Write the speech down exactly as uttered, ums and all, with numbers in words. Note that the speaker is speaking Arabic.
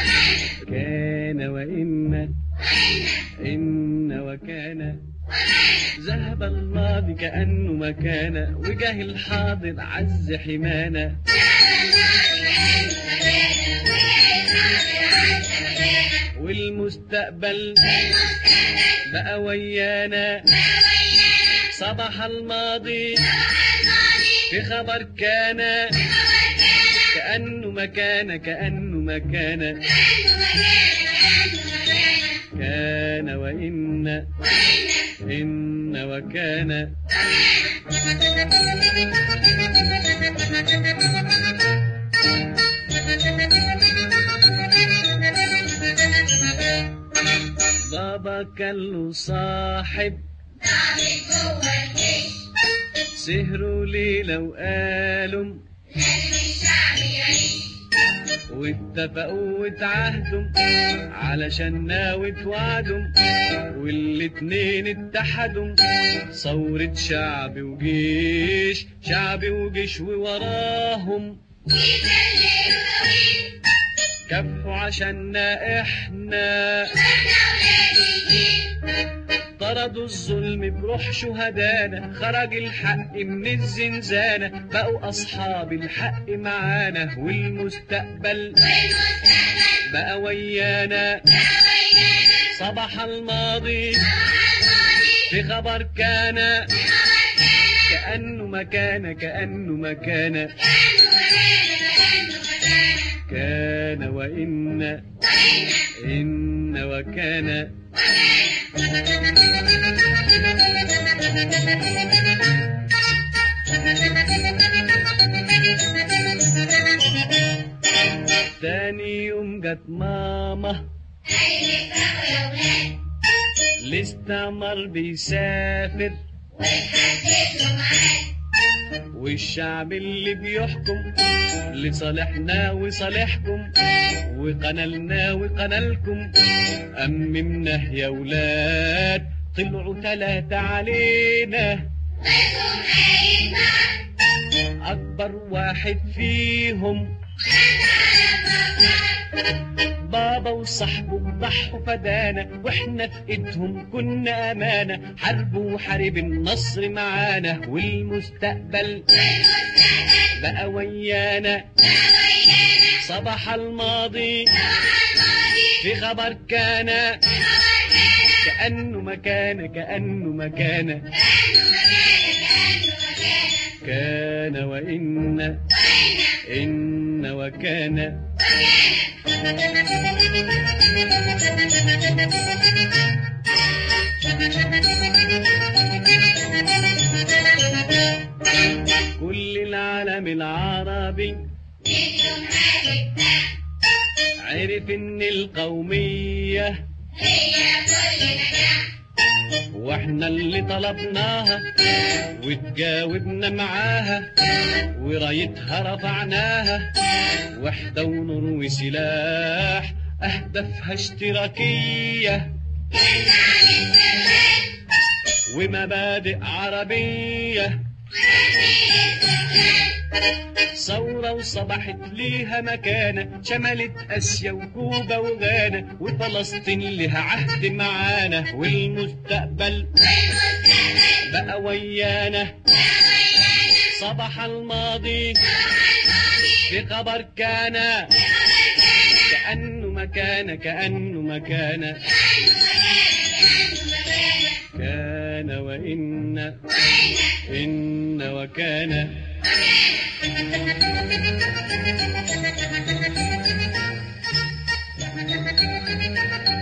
كان وإن إن وكان ذهب الماضي كأنه ما كان وجه الحاضر عز حمانا والمستقبل بقى ويانا صباح الماضي في خبر كان كأنه ما كان كأنه ما كان كان وإن إن وكان بابا كان له صاحب سهروا ليلة وقالوا واتفقوا واتعهدوا علشان ناوي توعدوا والاتنين اتحدوا ثورة شعب وجيش شعب وجيش ووراهم كفوا عشاننا احنا طردوا الظلم بروح شهدانا خرج الحق من الزنزانة بقوا أصحاب الحق معانا والمستقبل بقى ويانا صباح الماضي في خبر كان كأنه ما كان كأنه ما كان كان وإن إن وكان تاني يوم جت ماما الاستعمار بيسافر والشعب اللي بيحكم لصالحنا وصالحكم وقنالنا وقنالكم أممنا يا ولاد طلعوا تلاتة علينا أكبر واحد فيهم بابا وصاحبه ضحوا فدانا واحنا في ايدهم كنا امانه حاربوا وحارب النصر معانا والمستقبل بقى ويانا صباح الماضي في خبر كان كأنه ما كان كأنه ما كان كان وإن إن وكان كل العالم العربي عرف ان القومية واحنا اللي طلبناها وتجاوبنا معاها ورايتها رفعناها وحدة ونور وسلاح أهدافها اشتراكية ومبادئ عربية ثورة وصبحت ليها مكانة شملت آسيا وكوبا وغانا وفلسطين لها عهد معانا والمستقبل بقى ويانا صباح الماضي في خبر كان كأنه ما كان كأنه ما كان كان وإن إن وكان